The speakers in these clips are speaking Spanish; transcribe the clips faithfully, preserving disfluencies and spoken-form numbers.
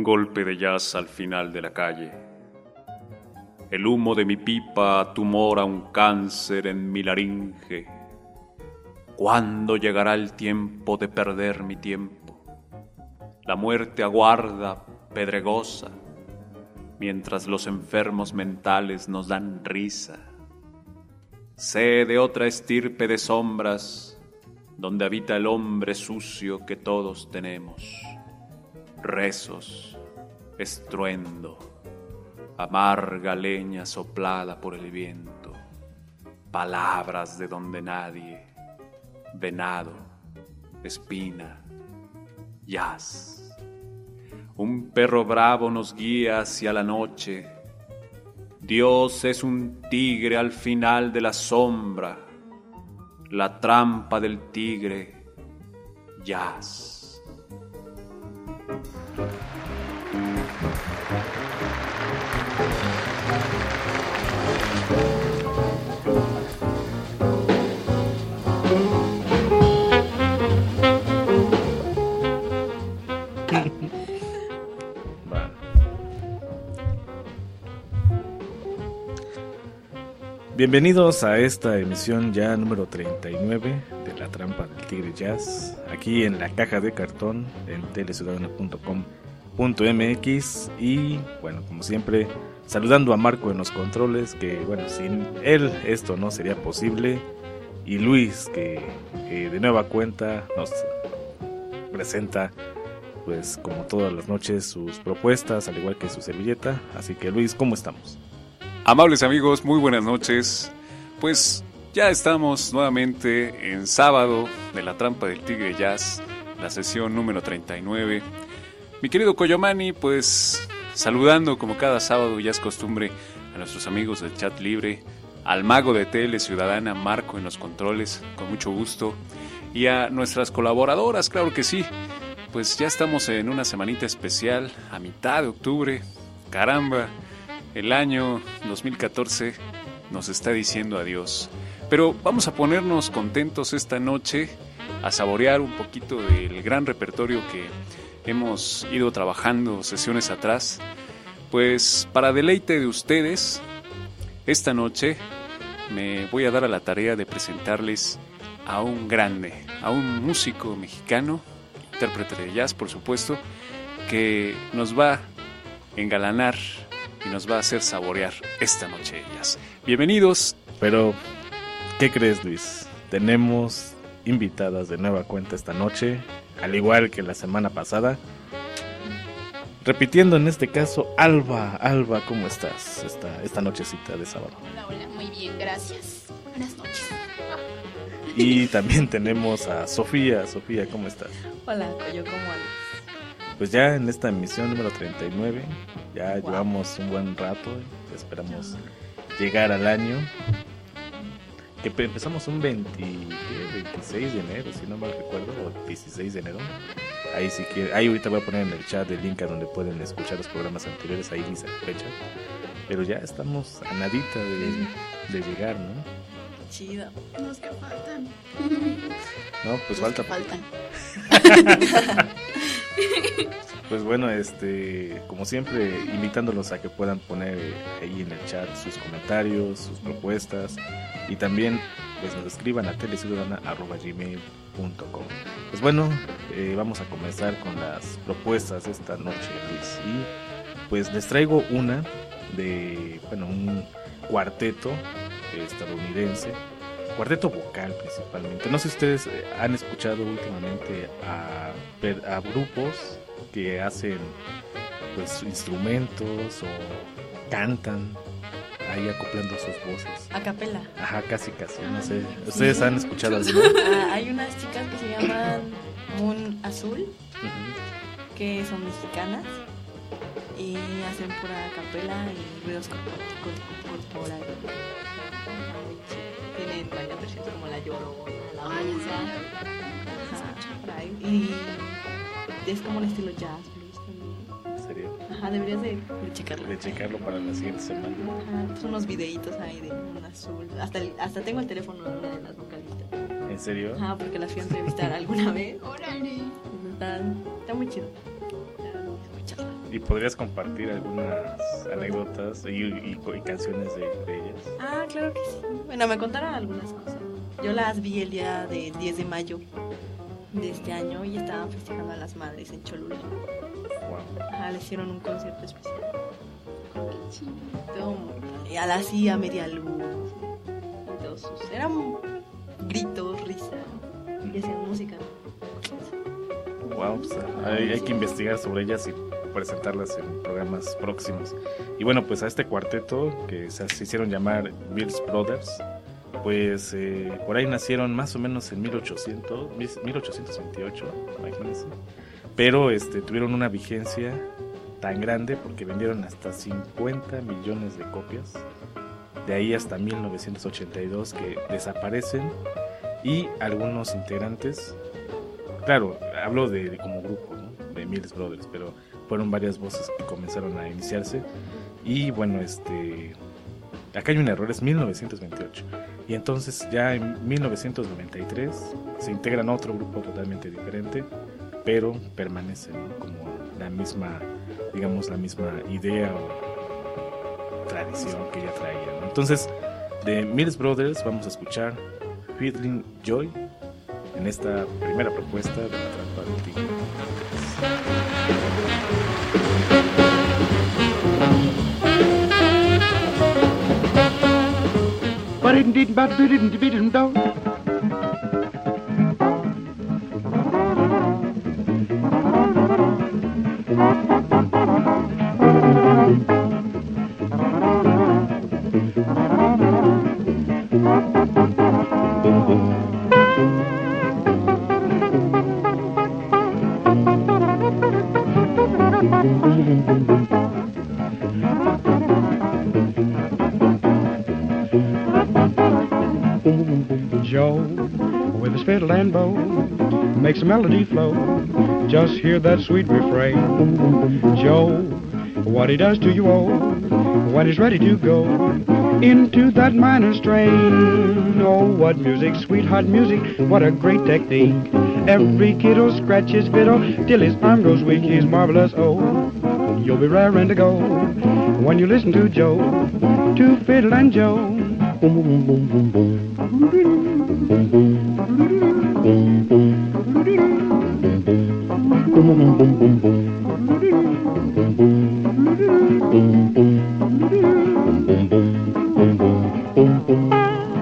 golpe de jazz al final de la calle. El humo de mi pipa tumora un cáncer en mi laringe. ¿Cuándo llegará el tiempo de perder mi tiempo? La muerte aguarda, pedregosa, mientras los enfermos mentales nos dan risa. Sé de otra estirpe de sombras, donde habita el hombre sucio que todos tenemos. Rezos, estruendo, amarga leña soplada por el viento, palabras de donde nadie, venado, espina, jazz. Un perro bravo nos guía hacia la noche. Dios es un tigre al final de la sombra. La trampa del tigre, jazz. Bienvenidos a esta emisión ya número treinta y nueve de La Trampa del Tigre Jazz, aquí en la caja de cartón en tele ciudadana punto com punto m x. Y bueno, como siempre, saludando a Marco en los controles, que bueno, sin él esto no sería posible, y Luis, que eh, de nueva cuenta nos presenta, pues como todas las noches, sus propuestas, al igual que su servilleta. Así que Luis, ¿cómo estamos? Amables amigos, muy buenas noches. Pues ya estamos nuevamente en sábado de La Trampa del Tigre Jazz, la sesión número treinta y nueve. Mi querido Coyomani, pues saludando como cada sábado, ya es costumbre, a nuestros amigos del chat libre, al mago de Tele Ciudadana, Marco en los controles, con mucho gusto, y a nuestras colaboradoras, claro que sí. Pues ya estamos en una semanita especial, a mitad de octubre, caramba. El año dos mil catorce nos está diciendo adiós, pero vamos a ponernos contentos esta noche, a saborear un poquito del gran repertorio que hemos ido trabajando sesiones atrás. Pues para deleite de ustedes, esta noche me voy a dar a la tarea de presentarles a un grande, a un músico mexicano, intérprete de jazz por supuesto, que nos va a engalanar y nos va a hacer saborear esta noche de jazz. Bienvenidos. Pero, ¿qué crees, Luis? Tenemos invitadas de nueva cuenta esta noche, al igual que la semana pasada. Repitiendo en este caso, Alba, Alba, ¿cómo estás esta, esta nochecita de sábado? Hola, hola, muy bien, gracias. Buenas noches. Y también tenemos a Sofía. Sofía, ¿cómo estás? Hola, Coyo, ¿cómo andas? Pues ya en esta emisión número treinta y nueve, ya wow. Llevamos un buen rato, esperamos llegar al año, que empezamos un veinte, veintiséis de enero, si no mal recuerdo, o dieciséis de enero. Ahí sí que, ahí ahorita voy a poner en el chat el link a donde pueden escuchar los programas anteriores, ahí dice la fecha. Pero ya estamos a nadita de, de llegar, ¿no? Chido, los que faltan. No, pues los falta. faltan. Pues bueno, este, como siempre, invitándolos a que puedan poner ahí en el chat sus comentarios, sus propuestas, y también pues nos escriban a tele ciudadana arroba gmail punto com. Pues bueno, eh, vamos a comenzar con las propuestas de esta noche, Luis, y pues les traigo una de, bueno, un cuarteto estadounidense, cuarteto vocal principalmente. No sé si ustedes han escuchado últimamente a, a grupos que hacen pues instrumentos o cantan ahí acoplando sus voces. A capela. Ajá, casi casi, no sé. ¿Ustedes sí han escuchado alguno? Ah, hay unas chicas que se llaman Moon Azul, uh-huh. que son mexicanas y hacen pura capela y ruidos corporales. Tienen varias versiones como La Llorona, La Musa. Y es como un estilo jazz, blues también. ¿En serio? Ajá, deberías de, de checarlo. De checarlo para la siguiente semana. Ajá, son unos videitos ahí de un azul. Hasta, el, hasta tengo el teléfono de una de las vocalistas. ¿En serio? Ajá, porque las fui a entrevistar alguna vez. ¡Órale! Está, está muy chido. Escucharla. ¿Y podrías compartir algunas anécdotas y, y, y canciones de, de ellas? Ah, claro que sí. Bueno, me contaron algunas cosas. Yo las vi el día del diez de mayo de este año y estaban festejando a las madres en Cholula. Wow. Ajá, le hicieron un concierto especial. Qué chido. Todo muy padre. Y a la sí, a media luz. Y todos sus... Eran gritos, risa. Y hacían música. Wow, pues, hay, hay que investigar sobre ellas y presentarlas en programas próximos. Y bueno, pues a este cuarteto que se, se hicieron llamar Mills Brothers, pues eh, por ahí nacieron más o menos en mil ochocientos, mil ochocientos veintiocho, imagínense. Pero este, tuvieron una vigencia tan grande porque vendieron hasta cincuenta millones de copias. De ahí hasta mil novecientos ochenta y dos que desaparecen y algunos integrantes, claro, hablo de, de como grupo, ¿no? De Mills Brothers, pero fueron varias voces que comenzaron a iniciarse. Y bueno, este acá hay un error, es mil novecientos veintiocho. Y entonces ya en mil novecientos noventa y tres se integran a otro grupo totalmente diferente, pero permanecen, ¿no? Como la misma, digamos, la misma idea o tradición que ya traían, ¿no? Entonces, de Mills Brothers vamos a escuchar Fiddling Joy en esta primera propuesta de La Trampa del Tigre. Joe, with his fiddle and bow, makes a melody flow. Just hear that sweet refrain. Joe, what he does to you owe, when he's ready to go into that minor strain. Oh, what music, sweetheart music, what a great technique. Every kid'll scratch his fiddle till his arm goes weak. He's marvelous, oh, you'll be raring to go when you listen to Joe, to Fiddle and Joe. Boom, boom, boom, boom, boom. Boom, boom, boom, boom. Boom, boom, boom, boom. Boom, boom, boom, boom. Boom, boom, boom, boom. Boom, boom, boom, boom, boom.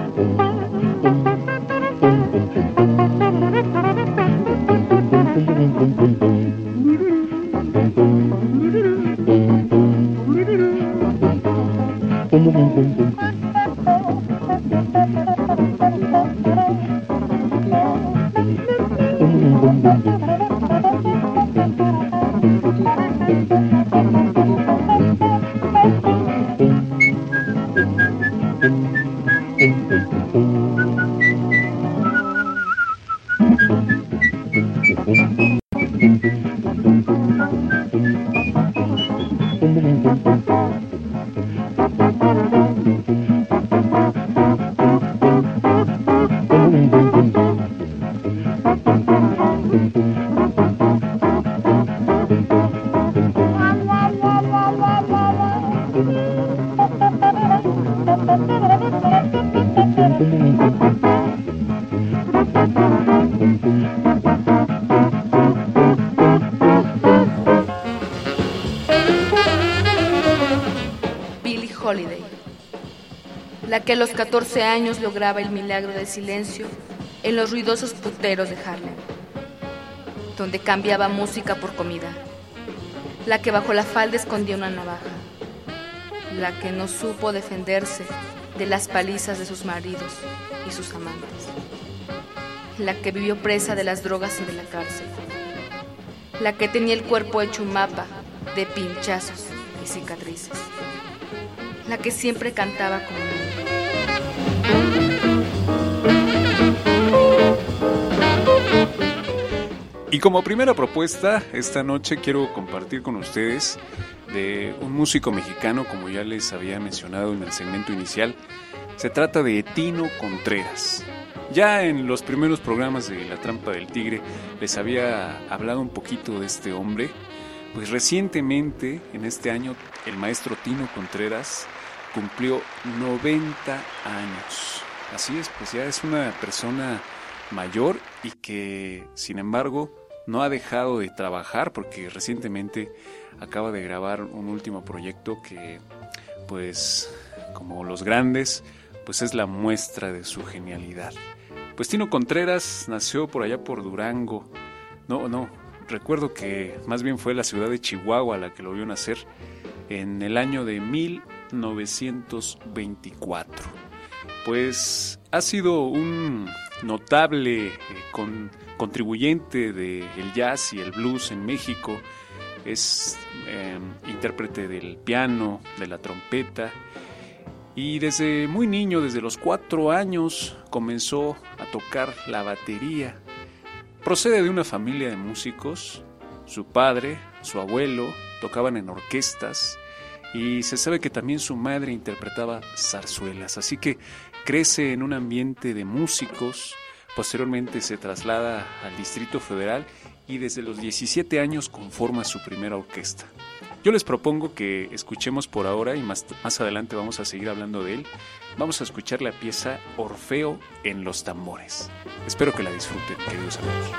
Billie Holiday, la que a los catorce años lograba el milagro del silencio en los ruidosos puteros de Harlem, donde cambiaba música por comida, la que bajo la falda escondía una navaja, la que no supo defenderse de las palizas de sus maridos y sus amantes, la que vivió presa de las drogas y de la cárcel, la que tenía el cuerpo hecho un mapa de pinchazos y cicatrices, la que siempre cantaba como Y como primera propuesta, esta noche quiero compartir con ustedes de un músico mexicano, como ya les había mencionado en el segmento inicial. Se trata de Tino Contreras. Ya en los primeros programas de La Trampa del Tigre les había hablado un poquito de este hombre, Pues recientemente, en este año, el maestro Tino Contreras cumplió noventa años. Así es, pues ya es una persona mayor y que, sin embargo, no ha dejado de trabajar porque recientemente acaba de grabar un último proyecto que, pues, como los grandes, pues es la muestra de su genialidad. Pues Tino Contreras nació por allá por Durango. No, no, recuerdo que más bien fue la ciudad de Chihuahua la que lo vio nacer en el año de mil novecientos veinticuatro. Pues ha sido un notable eh, con, contribuyente del jazz y el blues en México. Es eh, intérprete del piano, de la trompeta. Y desde muy niño, desde los cuatro años, comenzó a tocar la batería. Procede de una familia de músicos. Su padre, su abuelo, tocaban en orquestas y se sabe que también su madre interpretaba zarzuelas. Así que crece en un ambiente de músicos. Posteriormente se traslada al Distrito Federal y desde los diecisiete años conforma su primera orquesta. Yo les propongo que escuchemos por ahora, y más, más adelante vamos a seguir hablando de él, vamos a escuchar la pieza Orfeo en los tambores. Espero que la disfruten, queridos amigos.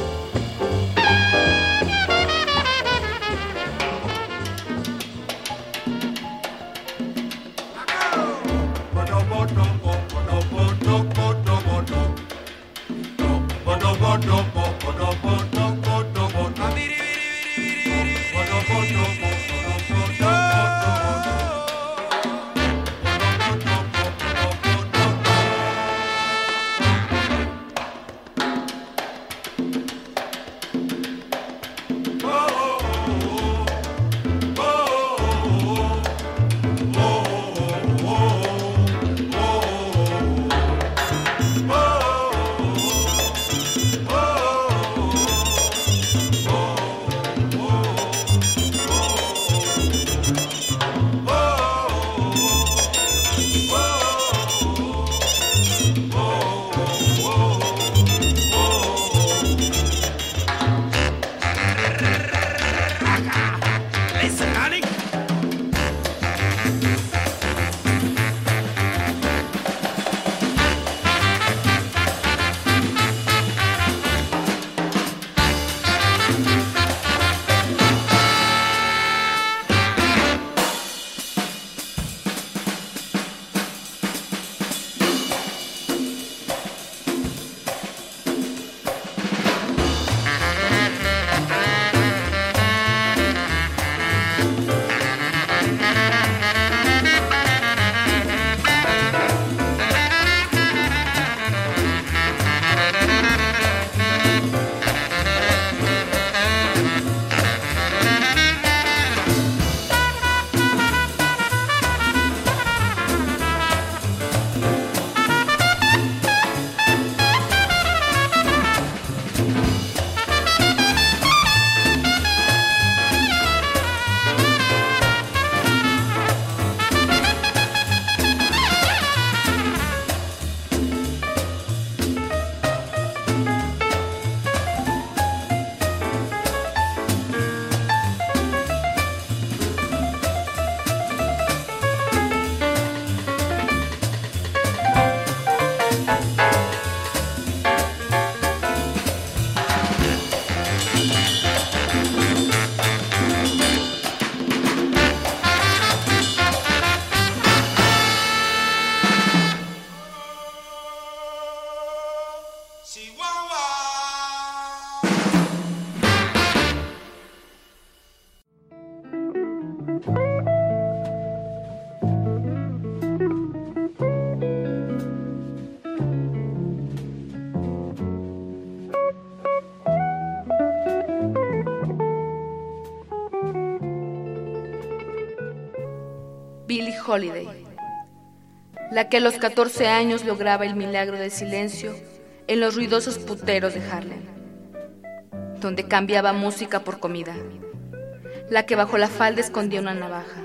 Billie Holiday, la que a los catorce años lograba el milagro del silencio en los ruidosos puteros de Harlem, donde cambiaba música por comida, la que bajo la falda escondía una navaja,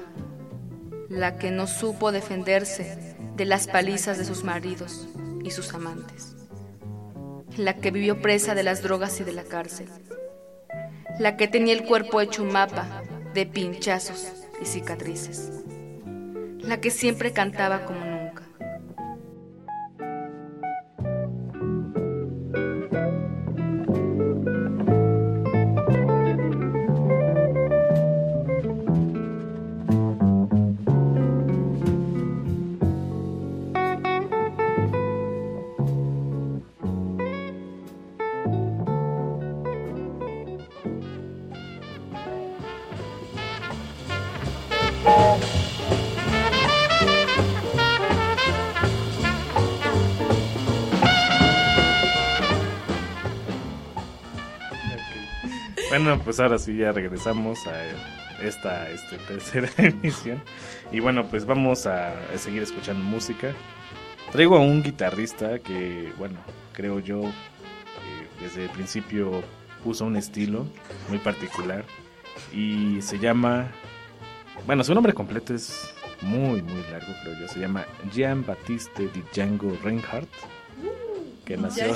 la que no supo defenderse de las palizas de sus maridos y sus amantes, la que vivió presa de las drogas y de la cárcel, la que tenía el cuerpo hecho un mapa de pinchazos y cicatrices, la que siempre cantaba como nunca. Bueno, pues ahora sí ya regresamos a esta este, tercera emisión. Y bueno, pues vamos a, a seguir escuchando música. Traigo a un guitarrista que, bueno, creo yo, eh, desde el principio puso un estilo muy particular. Y se llama, bueno, su nombre completo es muy, muy largo, creo yo. Se llama Jean-Baptiste Di Django Reinhardt. Que nació,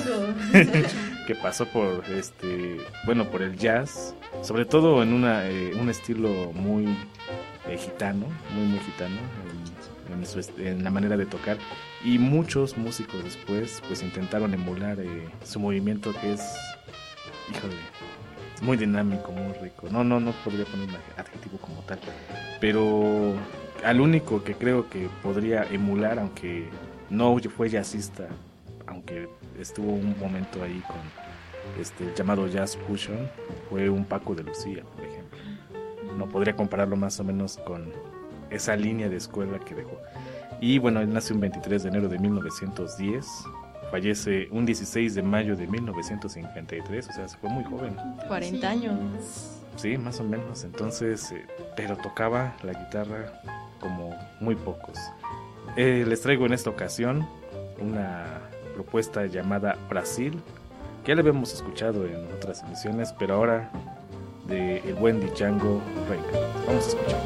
que pasó por este, bueno, por el jazz, sobre todo en una eh, un estilo muy eh, gitano, muy muy gitano en, en, su, en la manera de tocar, y muchos músicos después pues intentaron emular eh, su movimiento, que es, híjole, muy dinámico, muy rico. No, no, no podría poner un adjetivo como tal, pero al único que creo que podría emular, aunque no fue jazzista, aunque estuvo un momento ahí con este el llamado jazz fusion, fue un Paco de Lucía, por ejemplo. No podría compararlo más o menos con esa línea de escuela que dejó. Y bueno, él nace un veintitrés de enero de mil novecientos diez, fallece un dieciséis de mayo de mil novecientos cincuenta y tres, o sea, fue muy joven. cuarenta años. Sí, más o menos. Entonces, eh, pero tocaba la guitarra como muy pocos. Eh, les traigo en esta ocasión una propuesta llamada Brasil, que ya la habíamos escuchado en otras emisiones, pero ahora de el buen Django Reinhardt. Vamos a escuchar.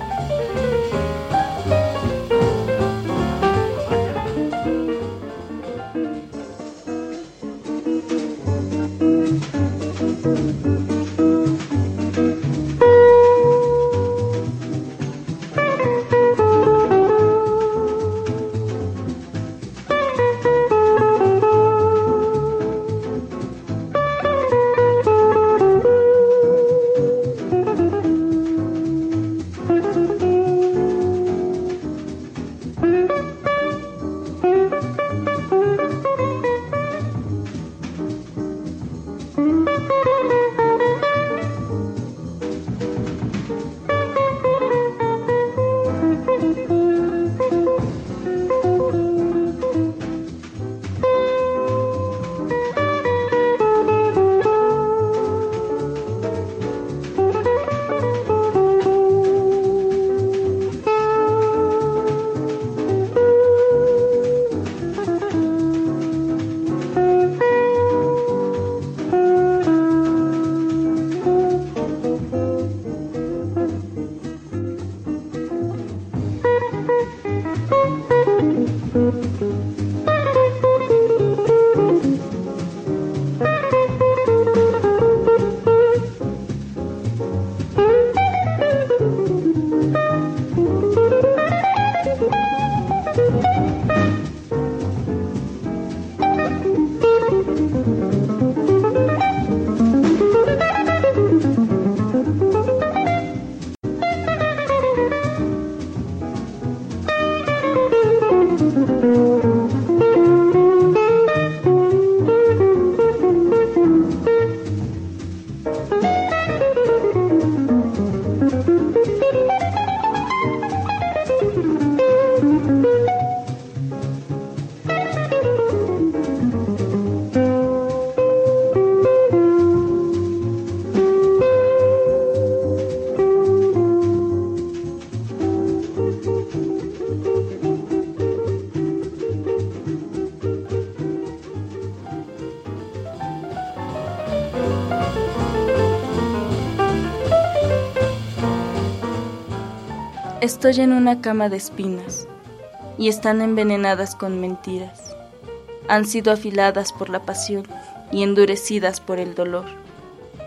Estoy en una cama de espinas y están envenenadas con mentiras. Han sido afiladas por la pasión y endurecidas por el dolor.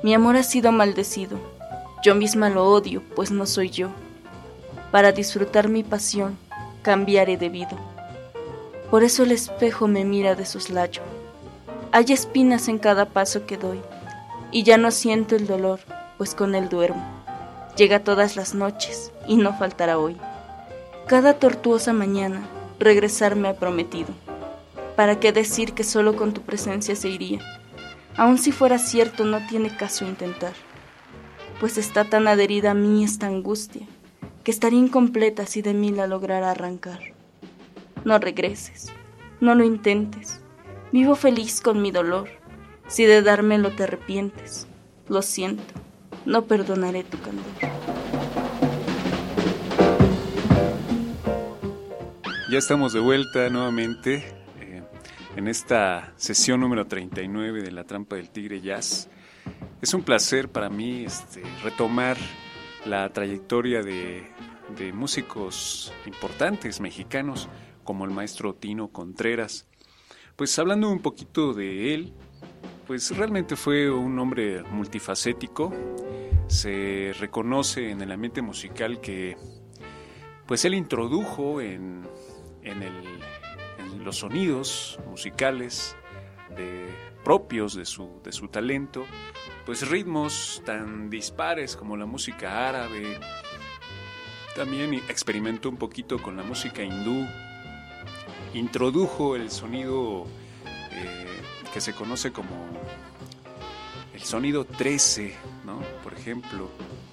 Mi amor ha sido maldecido, yo misma lo odio, pues no soy yo. Para disfrutar mi pasión, cambiar he debido. Por eso el espejo me mira de soslayo. Hay espinas en cada paso que doy, y ya no siento el dolor, pues con él duermo. Llega todas las noches, y no faltará hoy. Cada tortuosa mañana, regresar me ha prometido. ¿Para qué decir que solo con tu presencia se iría? Aun si fuera cierto, no tiene caso intentar, pues está tan adherida a mí esta angustia, que estaría incompleta si de mí la lograra arrancar. No regreses, no lo intentes, vivo feliz con mi dolor. Si de dármelo te arrepientes, lo siento, no perdonaré tu candor. Ya estamos de vuelta nuevamente eh, en esta sesión número treinta y nueve de La Trampa del Tigre Jazz. Es un placer para mí este, retomar la trayectoria de, de músicos importantes mexicanos como el maestro Tino Contreras. Pues hablando un poquito de él, pues realmente fue un hombre multifacético. Se reconoce en el ambiente musical que pues él introdujo en, en, el, en los sonidos musicales de, propios de su, de su talento, pues ritmos tan dispares como la música árabe. También experimentó un poquito con la música hindú. Introdujo el sonido eh, que se conoce como el sonido trece, ¿no? Por ejemplo.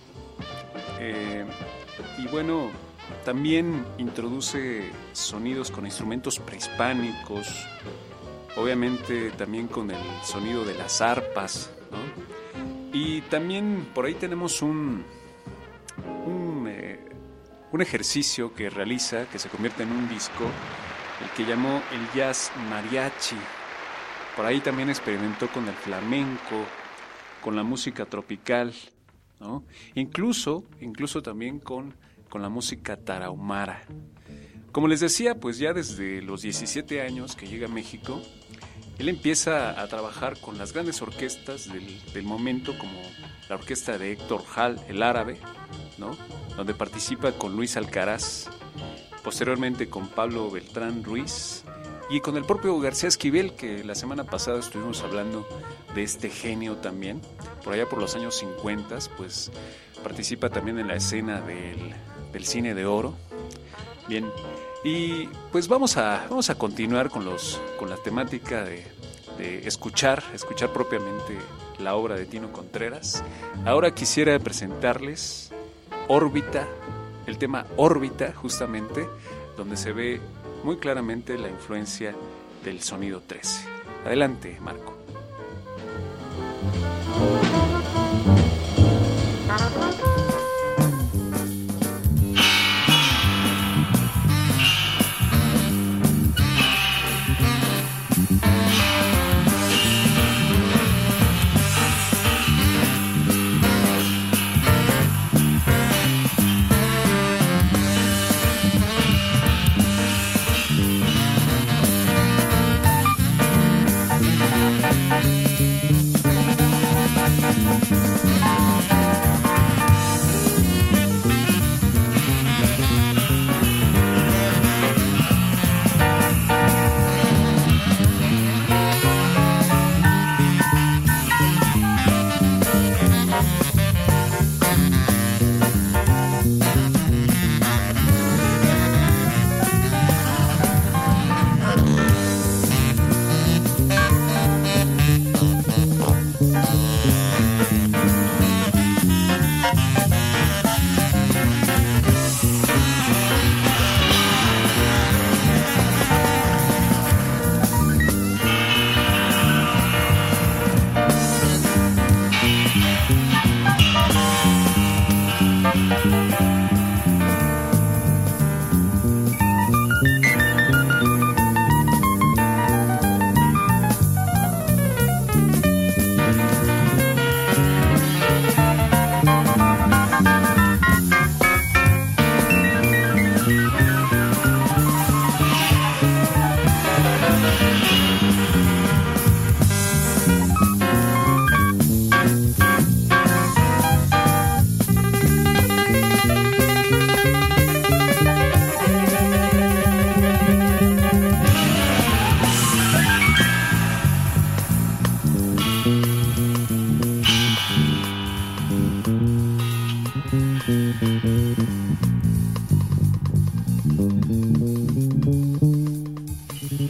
Eh, y bueno, también introduce sonidos con instrumentos prehispánicos, obviamente también con el sonido de las arpas, ¿no? Y también por ahí tenemos un, un, eh, un ejercicio que realiza, que se convierte en un disco, el que llamó el jazz mariachi. Por ahí también experimentó con el flamenco, con la música tropical, ¿no? Incluso, incluso también con, con la música tarahumara. Como les decía, pues ya desde los diecisiete años que llega a México, él empieza a trabajar con las grandes orquestas del, del momento, como la orquesta de Héctor Hall, el árabe, ¿no? Donde participa con Luis Alcaraz, posteriormente con Pablo Beltrán Ruiz y con el propio García Esquivel, que la semana pasada estuvimos hablando de este genio también. Por allá por los años cincuenta, pues participa también en la escena del, del cine de oro. Bien, y pues vamos a, vamos a continuar con, los, con la temática de, de escuchar, escuchar propiamente la obra de Tino Contreras. Ahora quisiera presentarles Órbita, el tema Órbita, justamente, donde se ve muy claramente la influencia del sonido trece. Adelante, Marco.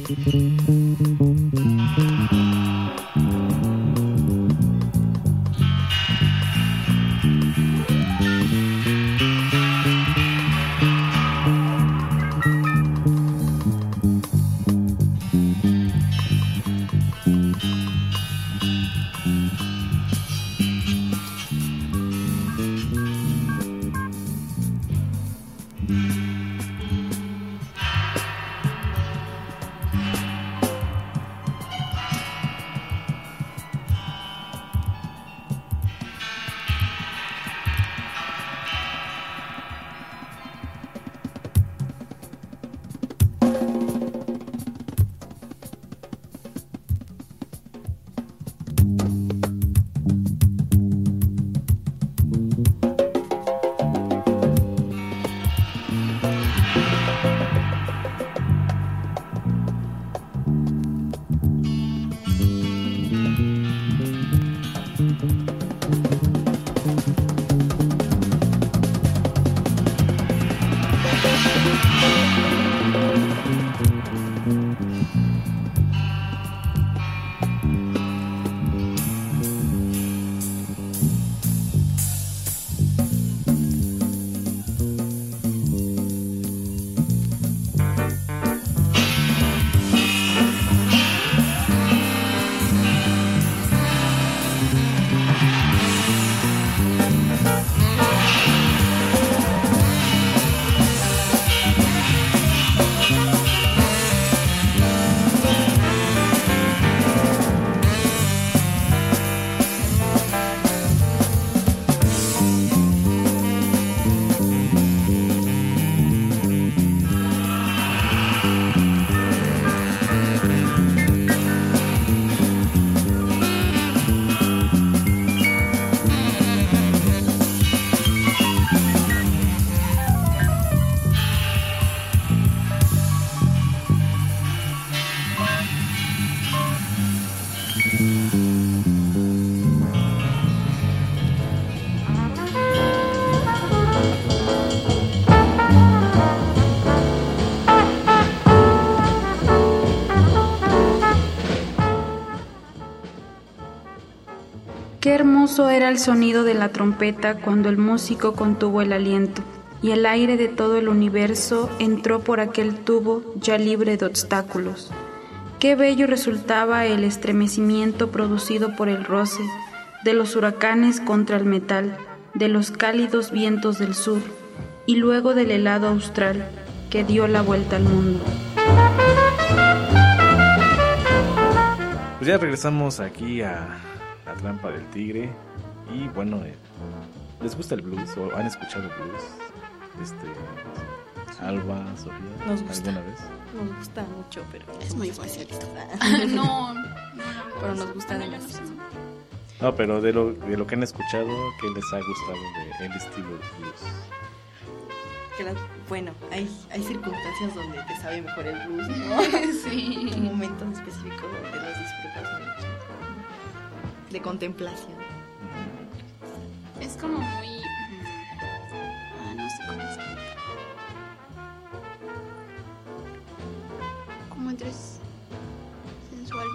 Qué hermoso era el sonido de la trompeta cuando el músico contuvo el aliento, y el aire de todo el universo entró por aquel tubo ya libre de obstáculos. Qué bello resultaba el estremecimiento producido por el roce de los huracanes contra el metal, de los cálidos vientos del sur, y luego del helado austral que dio la vuelta al mundo. Pues ya regresamos aquí a La Trampa del Tigre. Y bueno, eh, ¿les gusta el blues o han escuchado blues? Este, Alba, Sofía, Nos gusta. ¿alguna vez? Nos gusta mucho, pero Es muy fácil. No, no, Pero nos gusta no, yo no demasiado. sé. No, pero de lo, de lo que han escuchado, ¿qué les ha gustado de el estilo de blues? Que la- bueno, hay, hay circunstancias donde te sabe mejor el blues, ¿no? Sí. Un momento específico donde los disfrutas mucho. De contemplación. Es como muy... Ah, no sé cómo explicar. Como entre s- sensual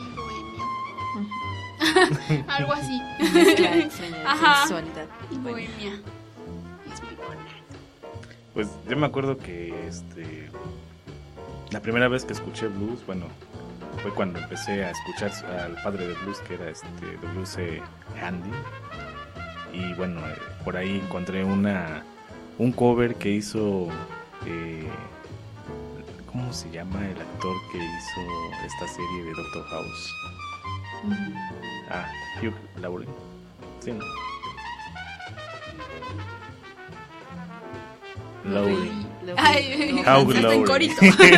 y bohemio. Algo así. Mezcla extraña de Ajá. sensualidad. Y bohemia. Es muy buena. Pues yo me acuerdo que este la primera vez que escuché blues, bueno, fue cuando empecé a escuchar al padre de blues, que era este W C Handy. Y bueno, eh, por ahí encontré una un cover que hizo eh, ¿cómo se llama el actor que hizo esta serie de Doctor House? Ah, Hugh Laurie. Sí, ¿no? Laurie. Ay, Hugh hasta en Laurie. corito.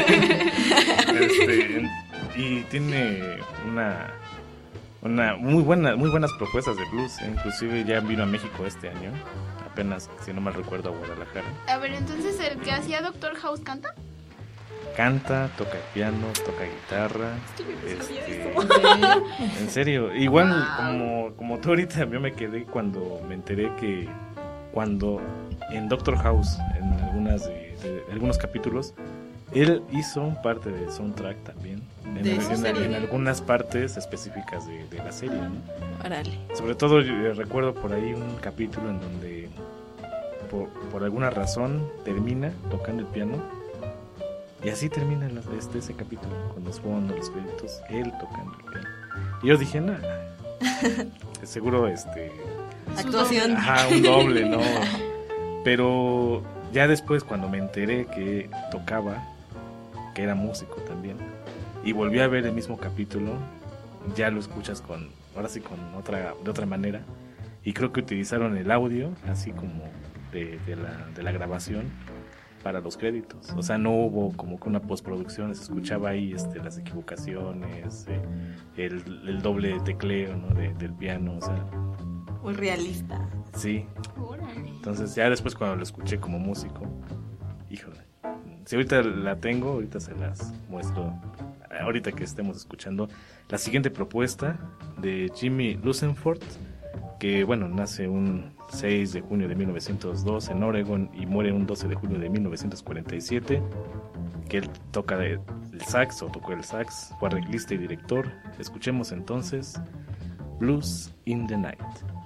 Este, y tiene una una muy buena muy buenas propuestas de blues, ¿eh? Inclusive ya vino a México este año, apenas, si no mal recuerdo, a Guadalajara. A ver, entonces el que hacía Doctor House canta. Canta, toca el piano, toca guitarra. Es que yo no sabía Este, eso. en serio, igual Wow. como como tú ahorita, yo me quedé cuando me enteré que cuando en Doctor House, en algunas de, de- algunos capítulos, Él hizo parte del soundtrack también, en, ¿De en- esa en- serie? en algunas partes específicas de, de la serie, ¿no? Órale. Sobre todo yo recuerdo por ahí un capítulo en donde por, por alguna razón termina tocando el piano y así termina la- este, ese capítulo con los fondos, los créditos, él tocando el piano. Y yo dije, nada, seguro este... Actuación. Ajá, un doble, ¿no? Pero ya después cuando me enteré que tocaba, que era músico también, y volví a ver el mismo capítulo, ya lo escuchas con, ahora sí con otra, de otra manera, y creo que utilizaron el audio, así como de, de, la, de la grabación, para los créditos. O sea, no hubo como que una postproducción, se escuchaba ahí este, las equivocaciones, eh, el, el doble tecleo, ¿no? de, del piano, o sea, Muy realista. sí. Órale. Entonces ya después cuando lo escuché como músico, híjole, si ahorita la tengo, ahorita se las muestro, ahorita que estemos escuchando la siguiente propuesta de Jimmy Lucenford, que bueno, nace un seis de junio de mil novecientos dos en Oregon y muere un doce de junio de mil novecientos cuarenta y siete, que él toca el sax o tocó el sax, fue arreglista y director. Escuchemos entonces Blues in the Night.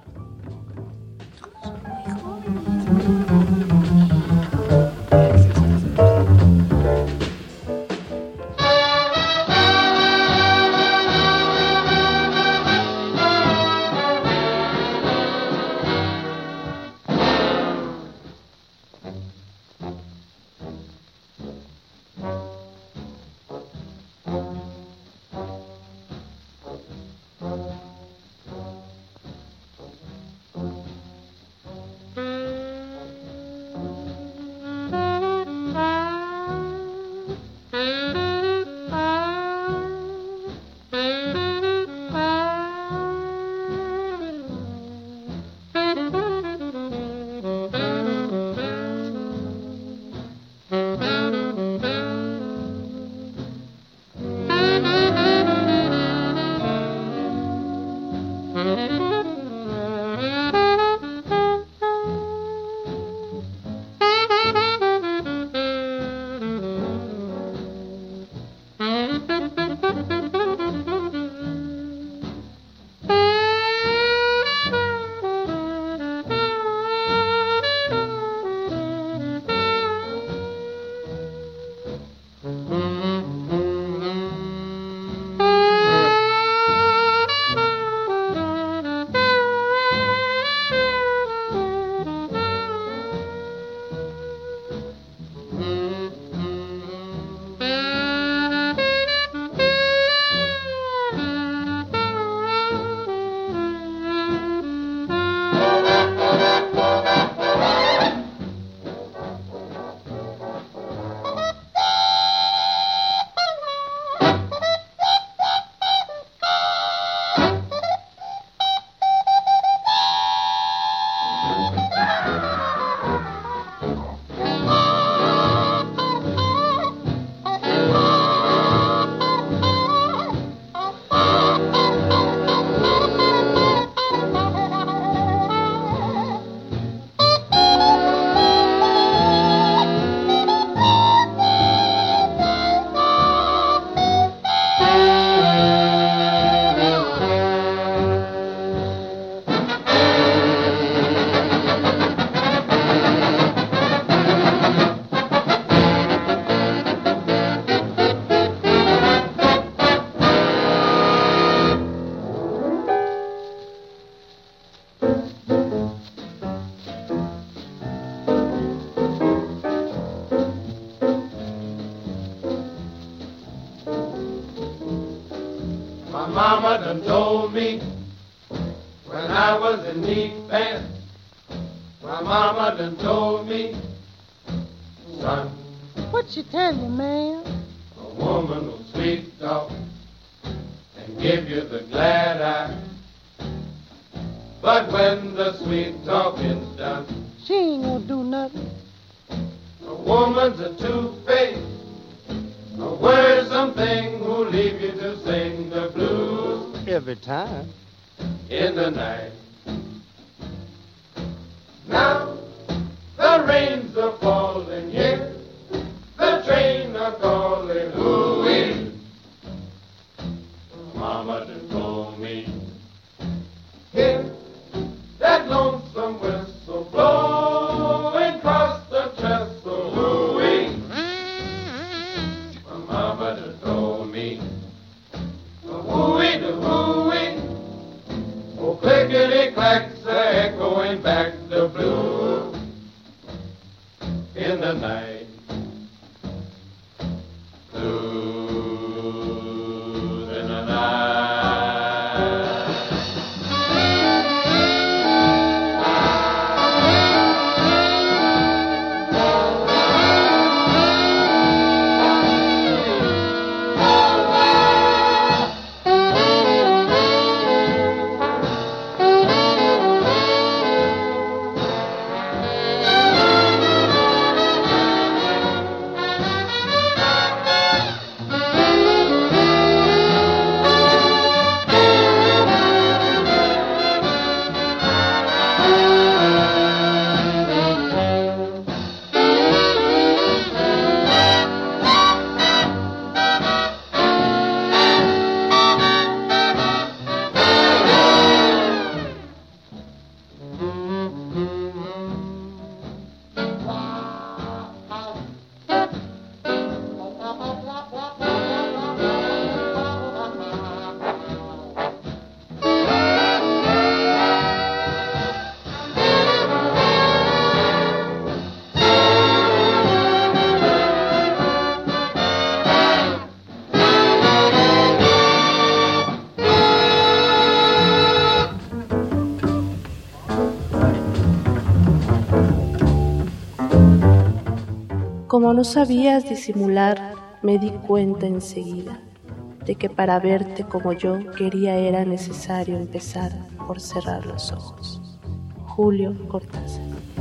My mama done told me when I was in neat pants. My mama done told me, son, What she tell you, man? a woman will sweet talk and give you the glad eye. But when the sweet talk is done, She ain't gonna do nothing. a woman's a two-faced, a worrisome thing who'll leave you to sing the blues Every time. in the night. Now the rains are falling here, the train are como no sabías disimular, me di cuenta enseguida de que para verte como yo quería era necesario empezar por cerrar los ojos. Julio Cortázar.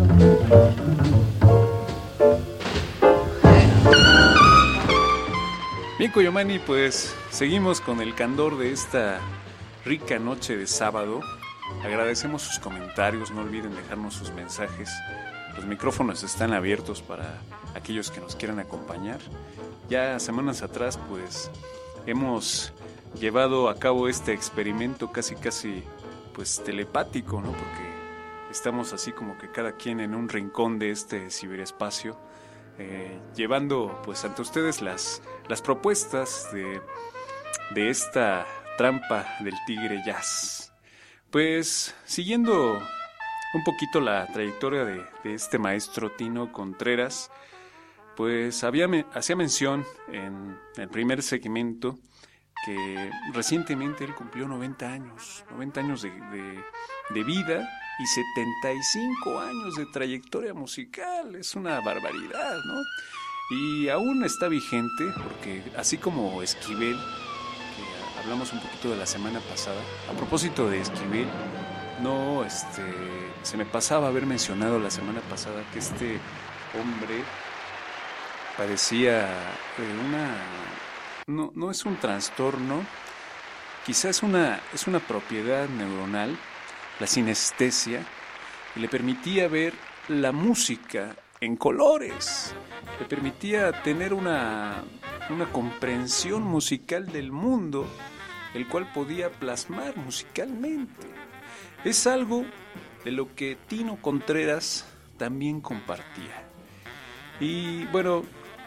Bien, Coyomani, pues seguimos con el candor de esta rica noche de sábado. Agradecemos sus comentarios, no olviden dejarnos sus mensajes. Los micrófonos están abiertos para aquellos que nos quieran acompañar. Ya semanas atrás, pues, hemos llevado a cabo este experimento casi casi, pues, telepático, ¿no? Porque estamos así como que cada quien en un rincón de este ciberespacio, eh, llevando, pues, ante ustedes las, las propuestas de, de esta trampa del Tigre Jazz. Pues, siguiendo un poquito la trayectoria de, de este maestro Tino Contreras, pues había, hacía mención en el primer segmento que recientemente él cumplió noventa años, noventa años de, de, de vida y setenta y cinco años de trayectoria musical. Es una barbaridad, ¿no? Y aún está vigente, porque así como Esquivel, que hablamos un poquito de la semana pasada, a propósito de Esquivel, no, este, se me pasaba haber mencionado la semana pasada que este hombre padecía eh, una, no, no es un trastorno, quizás una, es una propiedad neuronal, la sinestesia, y le permitía ver la música en colores, le permitía tener una, una comprensión musical del mundo, el cual podía plasmar musicalmente. Es algo de lo que Tino Contreras también compartía. Y bueno,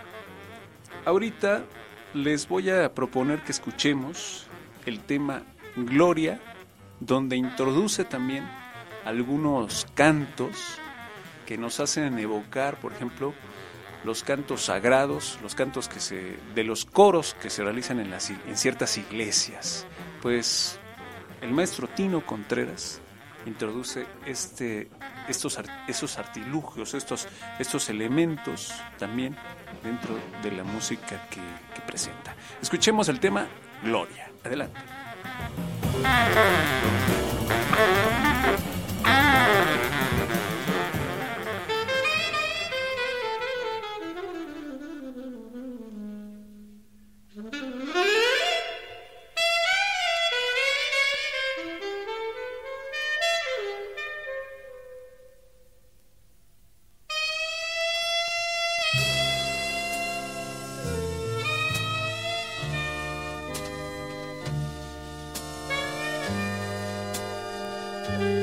ahorita les voy a proponer que escuchemos el tema Gloria, donde introduce también algunos cantos que nos hacen evocar, por ejemplo, los cantos sagrados, los cantos que se, de los coros que se realizan en, las, en ciertas iglesias. Pues el maestro Tino Contreras introduce este, estos, esos artilugios, estos, estos elementos también dentro de la música que, que presenta. Escuchemos el tema Gloria. Adelante. Thank you.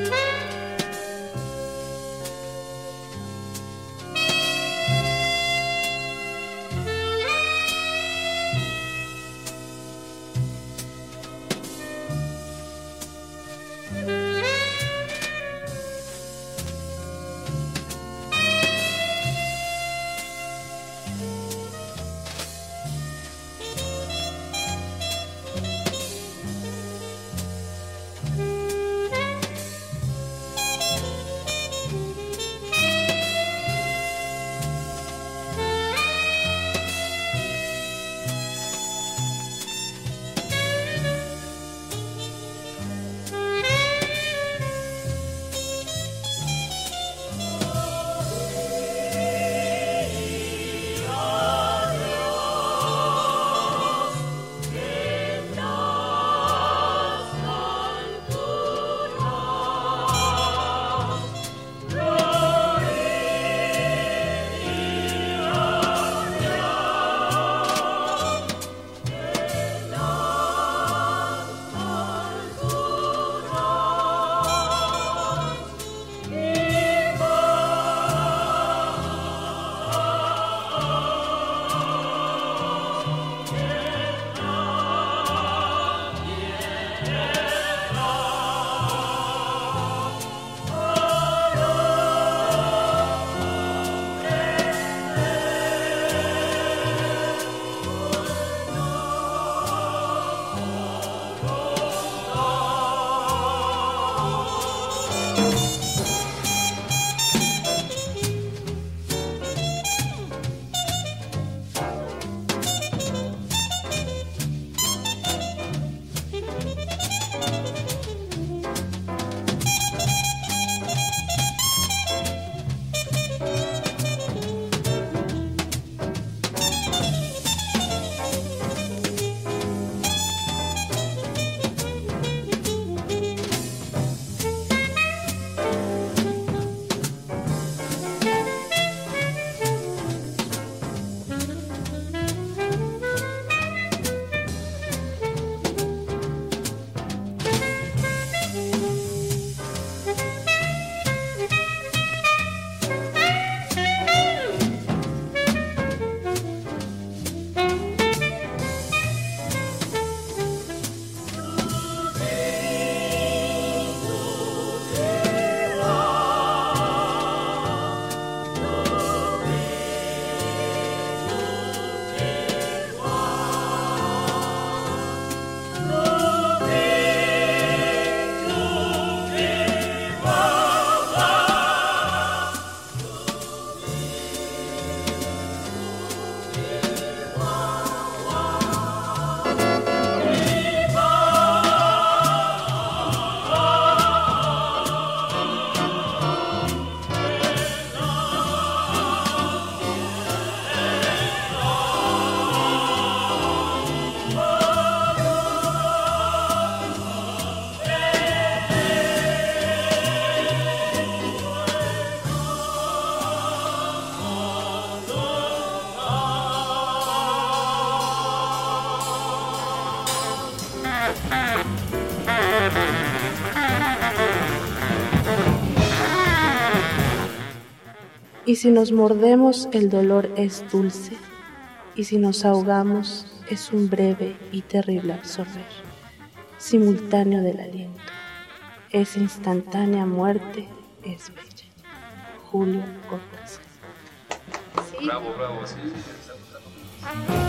Y si nos mordemos, el dolor es dulce, y si nos ahogamos, es un breve y terrible absorber, simultáneo del aliento. Esa instantánea muerte es bella. Julio Cortázar. Sí. Bravo, bravo, sí, sí, está gustando.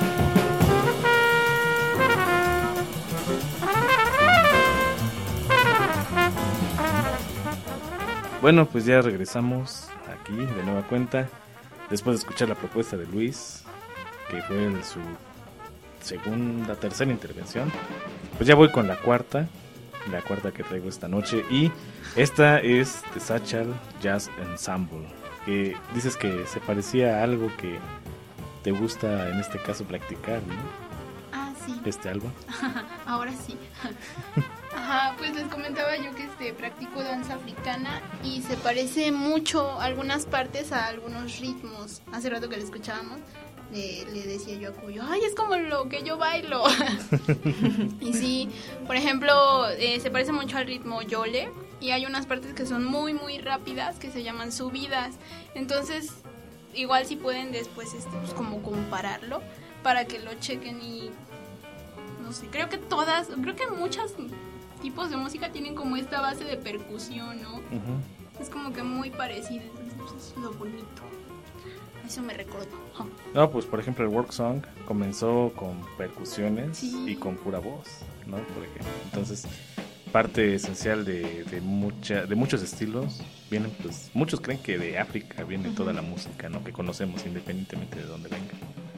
Bueno, pues ya regresamos aquí de nueva cuenta, después de escuchar la propuesta de Luis, que fue en su segunda, tercera intervención. Pues ya voy con la cuarta, la cuarta que traigo esta noche, y esta es de Satchel Jazz Ensemble, que dices que se parecía a algo que te gusta en este caso practicar, ¿no? Ah, sí. Este álbum. Ahora sí. Ajá, pues les comentaba yo que este practico danza africana y se parece mucho algunas partes a algunos ritmos. Hace rato que lo escuchábamos, le, le decía yo a Cuyo, ay, es como lo que yo bailo. Y sí, por ejemplo, eh, se parece mucho al ritmo yole y hay unas partes que son muy, muy rápidas que se llaman subidas. Entonces, igual si pueden después este, pues, como compararlo para que lo chequen y no sé, creo que todas, creo que muchos tipos de música tienen como esta base de percusión, ¿no? Uh-huh. Es como que muy parecida, entonces pues, es lo bonito. Eso me recordó. Oh. No, pues por ejemplo el Work Song comenzó con percusiones sí. y con pura voz, ¿no? Por ejemplo. Entonces, parte esencial de, de, mucha, de muchos estilos vienen, pues, muchos creen que de África viene uh-huh. toda la música, ¿no? Que conocemos independientemente de dónde venga.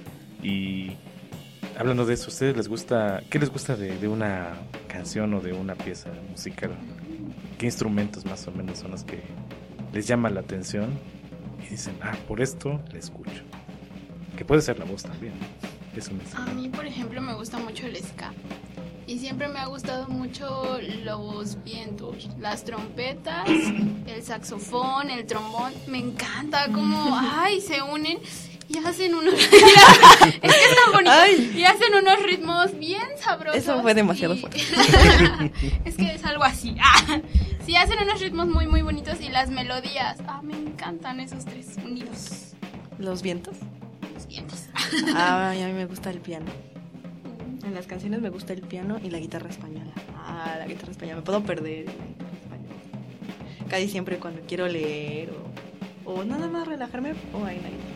Y hablando de eso, ¿a ustedes les gusta, qué les gusta de, de una canción o de una pieza musical? ¿Qué instrumentos más o menos son los que les llaman la atención y dicen, ah, por esto le escucho? Que puede ser la voz también, es un A mí, por ejemplo, me gusta mucho el ska y siempre me ha gustado mucho los vientos, las trompetas, el saxofón, el trombón. Me encanta cómo, ay, se unen y hacen unos es que es tan bonito. Ay. Y hacen unos ritmos bien sabrosos. Eso fue demasiado y... fuerte. Es que es algo así. Ah, sí, hacen unos ritmos muy muy bonitos y las melodías. Ah, me encantan esos tres unidos. ¿Los vientos? Los vientos. Ah, a mí me gusta el piano. En las canciones me gusta el piano y la guitarra española. Ah, la guitarra española. Me puedo perder en la guitarra española. Casi siempre cuando quiero leer o, o nada más relajarme o ahí la guitarra.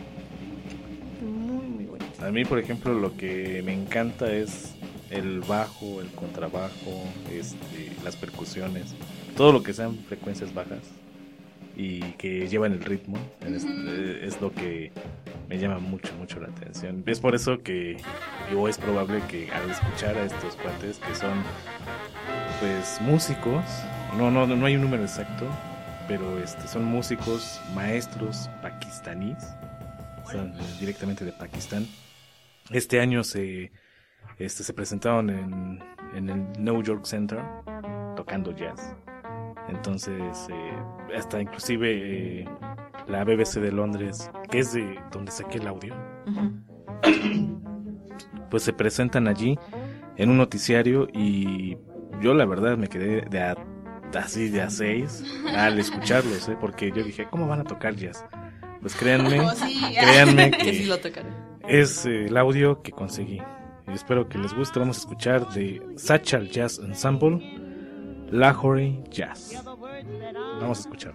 Muy, muy bueno. A mí, por ejemplo, lo que me encanta es el bajo, el contrabajo, este, las percusiones, todo lo que sean frecuencias bajas y que llevan el ritmo, uh-huh. es, es lo que me llama mucho, mucho la atención. Es por eso que, o es probable que al escuchar a estos cuates que son, pues, músicos, no, no, no hay un número exacto, pero este, son músicos, maestros pakistaníes, son directamente de Pakistán. Este año se, este, se presentaron en, en el New York Center tocando jazz. Entonces, eh, hasta inclusive eh, la B B C de Londres, que es de donde saqué el audio, uh-huh. pues se presentan allí en un noticiario y yo la verdad me quedé de a, así de a seis al escucharlos, ¿eh? Porque yo dije, ¿cómo van a tocar jazz? Pues créanme, oh, sí. créanme que, que sí lo tocaré. Es eh, el audio que conseguí. Y espero que les guste. Vamos a escuchar de Satchel Jazz Ensemble, Lahore Jazz. Vamos a escuchar.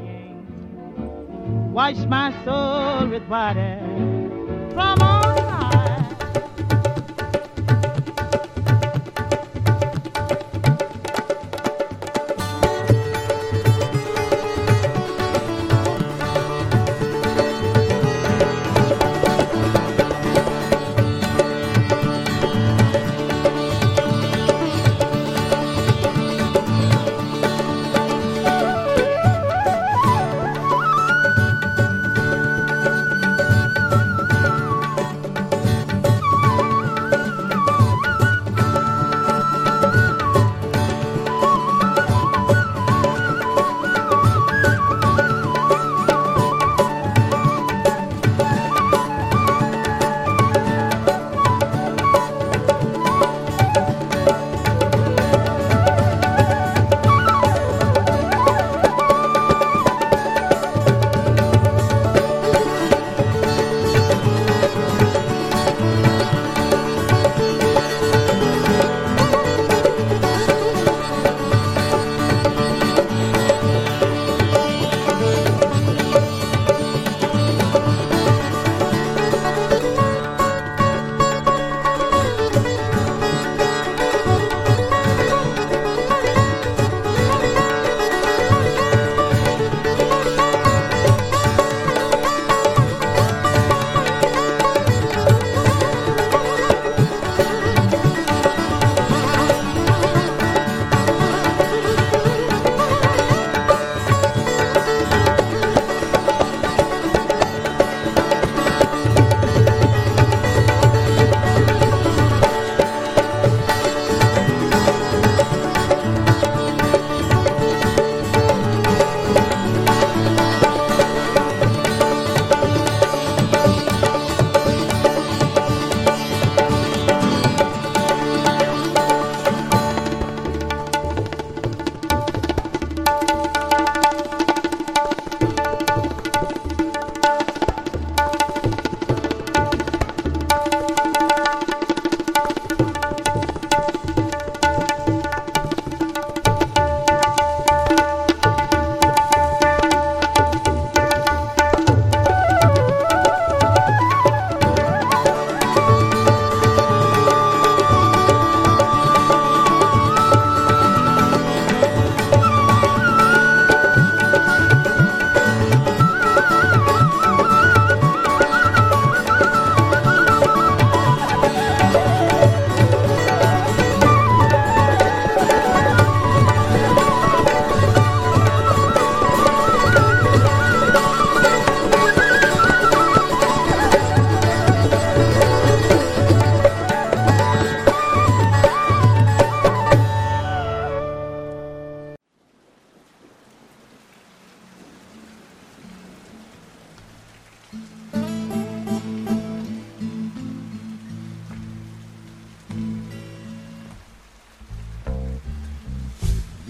Wash my soul with water from on high.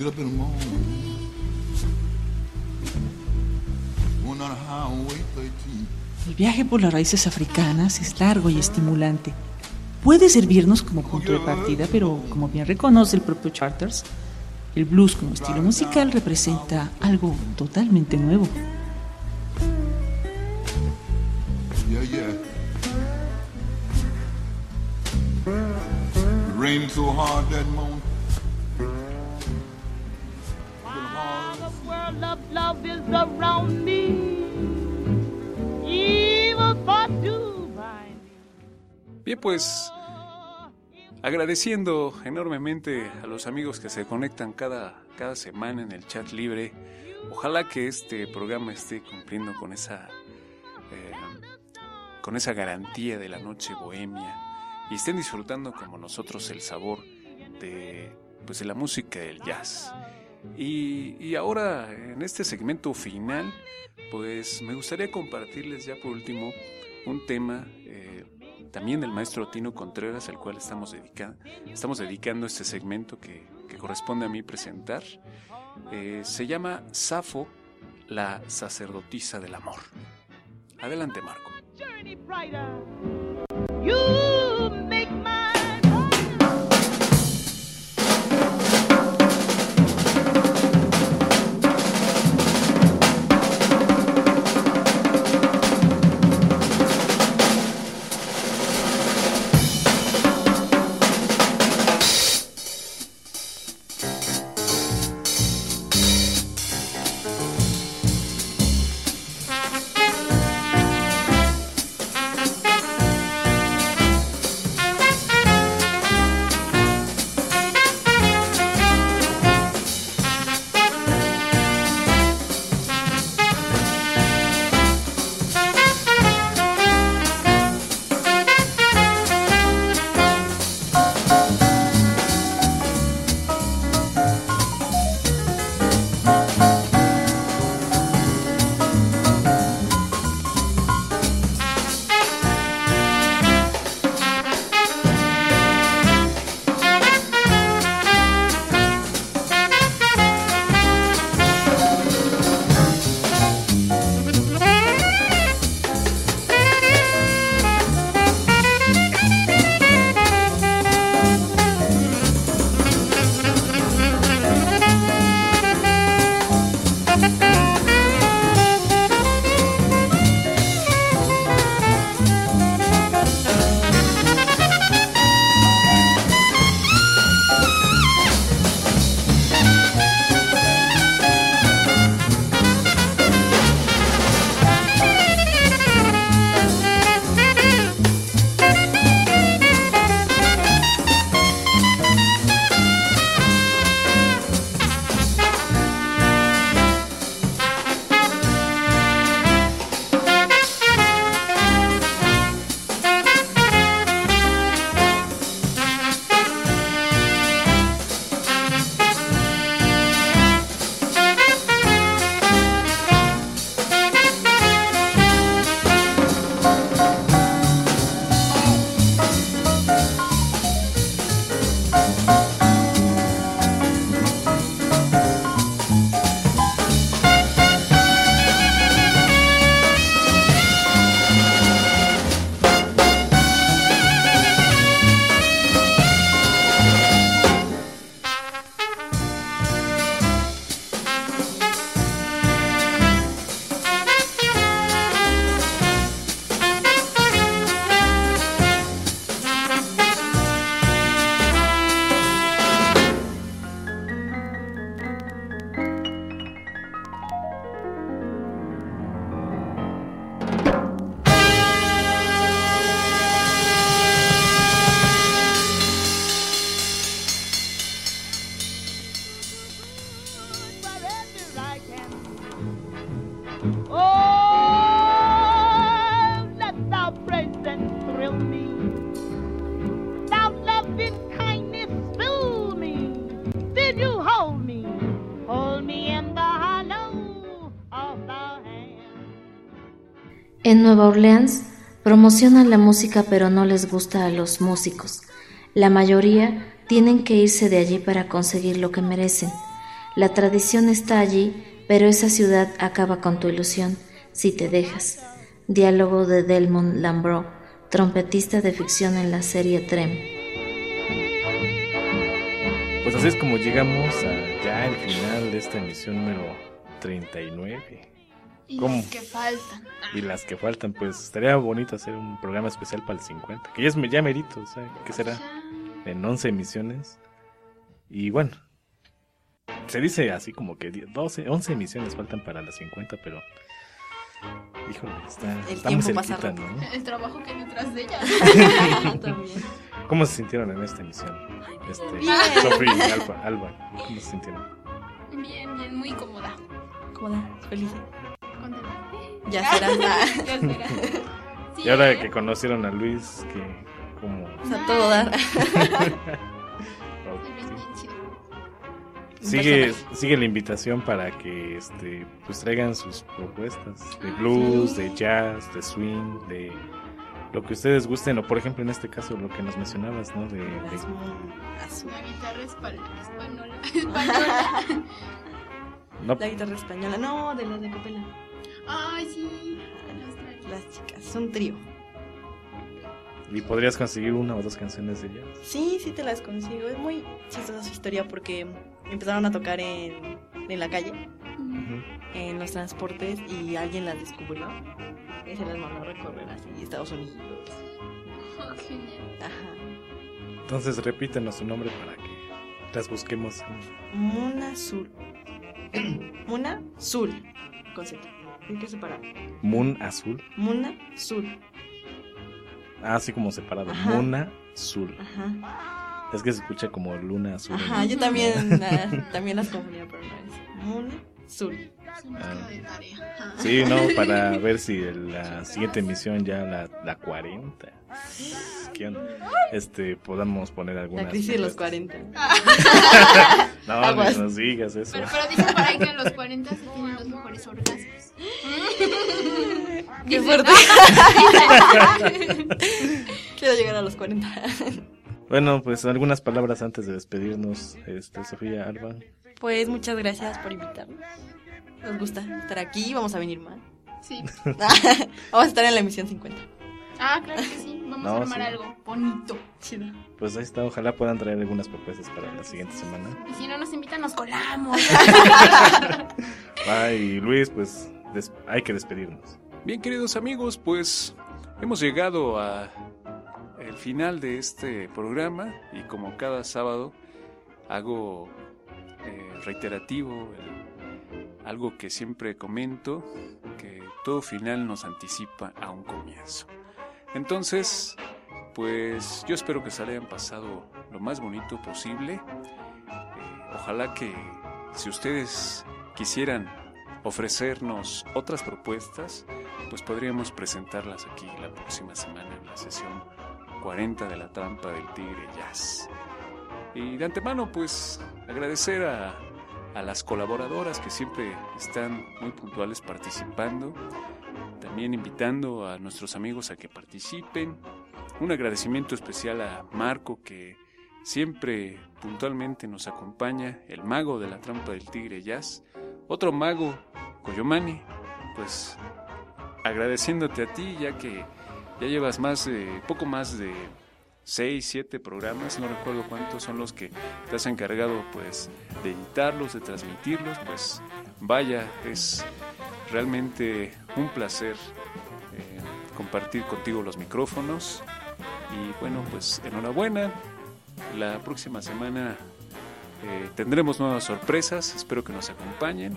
get up in the morning, going down the highway thirteen. El viaje por las raíces africanas es largo y estimulante. Puede servirnos como punto de partida, pero como bien reconoce el propio Charters, el blues como estilo musical representa algo totalmente nuevo. Yeah, yeah. It rained so hard that morning. While the world of love is around me, evil thought to bind me. Bien, pues agradeciendo enormemente a los amigos que se conectan cada, cada semana en el chat libre. Ojalá que este programa esté cumpliendo con esa eh, con esa garantía de la noche bohemia y estén disfrutando como nosotros el sabor de, pues, de la música del jazz. Y, y ahora en este segmento final, pues me gustaría compartirles ya por último un tema eh, también del maestro Tino Contreras, al cual estamos, dedica- estamos dedicando este segmento que, que corresponde a mí presentar. Eh, se llama Safo, la sacerdotisa del amor. Adelante, Marco. Journey brighter. You make my En Nueva Orleans promocionan la música pero no les gusta a los músicos. La mayoría tienen que irse de allí para conseguir lo que merecen. La tradición está allí, pero esa ciudad acaba con tu ilusión si te dejas. Diálogo de Delmon Lambro, trompetista de ficción en la serie Trem. Pues así es como llegamos a ya el final de esta emisión número treinta y nueve. Y ¿Cómo? las que faltan. Y las que faltan, pues estaría bonito hacer un programa especial para el cincuenta, que ya es ya merito, o sea, que será en once emisiones. Y bueno, se dice así como que doce, once emisiones faltan para las cincuenta, pero híjole, está, El está muy tiempo pasa cerquita, rápido. ¿no? El trabajo que hay detrás de ella. También. ¿Cómo se sintieron en esta emisión? Este, Bien. Sofía y Alba, Alba, ¿cómo se sintieron? Bien, bien, muy cómoda. Cómoda, feliz. Contenta. Ya será. Ya será. Sí, Y ahora ¿eh? que conocieron a Luis, que como... O sea, todo dar. Sigue, sigue la invitación para que este pues traigan sus propuestas de blues, de jazz, de swing, de lo que ustedes gusten, o por ejemplo en este caso lo que nos mencionabas, ¿no? De, de... La guitarra espal- española. española. No. La guitarra española, no, de las de Copela. Ay, sí. Las chicas, es un trío. ¿Y podrías conseguir una o dos canciones de ellas? Sí, sí te las consigo. Es muy chistosa su historia porque empezaron a tocar en, en la calle, Uh-huh. en los transportes, y alguien las descubrió y se las mandó a recorrer así Estados Unidos. Oh, genial. Ajá. Entonces repítenos su nombre para que las busquemos. Muna Azul. Muna Azul. Concepto. Hay que separar. Moon Azul. Muna Azul. Ah, así como separado. Ajá. Muna Azul. Ajá. Es que se escucha como Luna Azul. Ajá, ¿no? yo también, ah, también las confundía, pero no es. Muna Azul. Ah. Sí, no, para ver si en la siguiente emisión, ya la, la cuarenta, ¿qué onda? Este, podamos poner algunas. La crisis de los cuarenta. No, Aguas. no nos digas eso. Pero, pero dicen por ahí que en los cuarenta se tienen los mejores orgasmos. Qué fuerte. Quiero llegar a los cuarenta. Bueno, pues algunas palabras antes de despedirnos, este, Sofía, Alba. Pues muchas gracias por invitarnos. Nos gusta estar aquí, vamos a venir más. Sí. Vamos a estar en la emisión cincuenta. Ah, claro que sí. Vamos No, a armar sí. algo bonito. Chido. Pues ahí está, ojalá puedan traer algunas propuestas para la siguiente semana. Y si no nos invitan, nos colamos. Ah, y Luis, pues des- hay que despedirnos. Bien, queridos amigos, pues hemos llegado a el final de este programa y como cada sábado hago eh, reiterativo el- algo que siempre comento, que todo final nos anticipa a un comienzo. Entonces, pues yo espero que se le hayan pasado lo más bonito posible. Eh, ojalá que si ustedes quisieran ofrecernos otras propuestas, pues podríamos presentarlas aquí la próxima semana en la sesión cuarenta de la Trampa del Tigre Jazz. Y de antemano, pues agradecer a, a las colaboradoras que siempre están muy puntuales participando, también invitando a nuestros amigos a que participen. Un agradecimiento especial a Marco, que siempre puntualmente nos acompaña, el mago de la Trampa del Tigre Jazz. Otro mago, Coyomani, pues agradeciéndote a ti, ya que ya llevas más de, poco más de seis, siete programas, no recuerdo cuántos son los que te has encargado pues de editarlos, de transmitirlos, pues vaya, es realmente un placer eh, compartir contigo los micrófonos. Y bueno, pues enhorabuena, la próxima semana eh, tendremos nuevas sorpresas, espero que nos acompañen.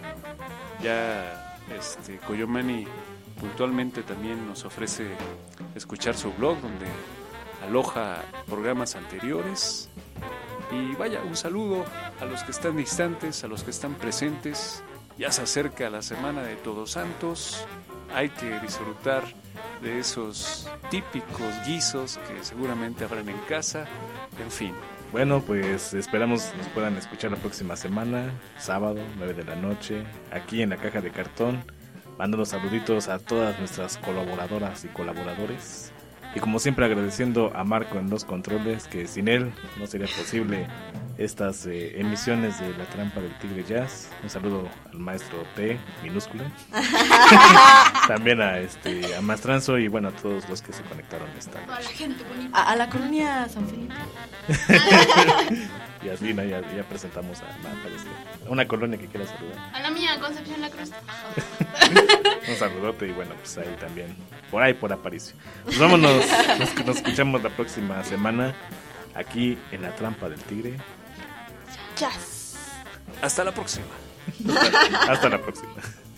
Ya este Coyomani puntualmente también nos ofrece escuchar su blog donde aloja programas anteriores. Y vaya, un saludo a los que están distantes, a los que están presentes. Ya se acerca la semana de Todos Santos, hay que disfrutar de esos típicos guisos que seguramente habrán en casa, en fin. Bueno, pues esperamos nos puedan escuchar la próxima semana, sábado, nueve de la noche, aquí en la Caja de Cartón, mandando saluditos a todas nuestras colaboradoras y colaboradores. Y como siempre agradeciendo a Marco en los controles, que sin él no sería posible estas eh, emisiones de La Trampa del Tigre Jazz. Un saludo al maestro T, minúscula. También a este a Mastranzo y bueno, a todos los que se conectaron esta Toda la gente bonita. A, a la colonia San Felipe. Y así, ¿no? ya, ya presentamos a Marta, una colonia que quiera saludar. A la mía, Concepción La Cruz. Un saludote y bueno, pues ahí también, por ahí por Aparicio. Pues vámonos, nos, nos escuchamos la próxima semana aquí en La Trampa del Tigre. Jazz. Hasta la próxima. Hasta, hasta la próxima.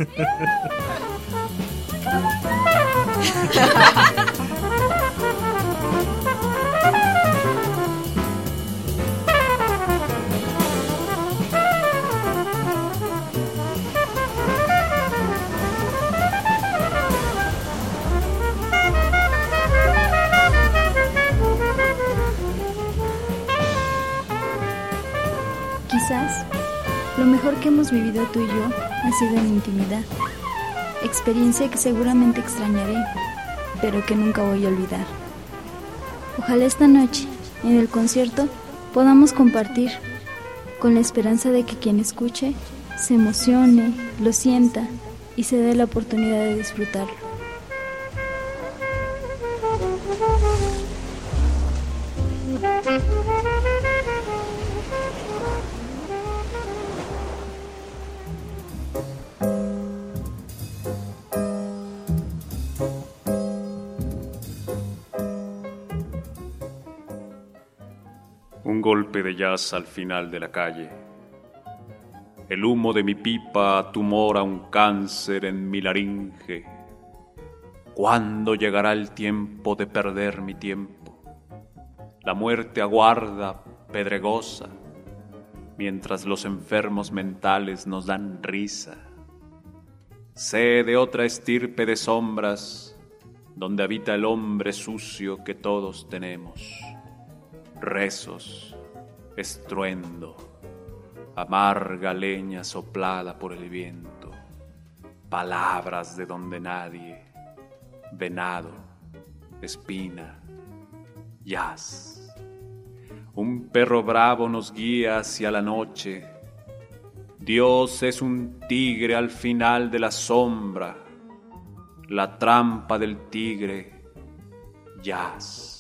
Quizás lo mejor que hemos vivido tú y yo ha sido en intimidad, experiencia que seguramente extrañaré, pero que nunca voy a olvidar. Ojalá esta noche, en el concierto, podamos compartir, con la esperanza de que quien escuche se emocione, lo sienta y se dé la oportunidad de disfrutarlo. Un golpe de jazz al final de la calle. El humo de mi pipa tumora un cáncer en mi laringe. ¿Cuándo llegará el tiempo de perder mi tiempo? La muerte aguarda, pedregosa, mientras los enfermos mentales nos dan risa. Sé de otra estirpe de sombras, donde habita el hombre sucio que todos tenemos. Rezos, estruendo, amarga leña soplada por el viento, palabras de donde nadie, venado, espina, jazz. Un perro bravo nos guía hacia la noche. Dios es un tigre al final de la sombra, la trampa del tigre, jazz.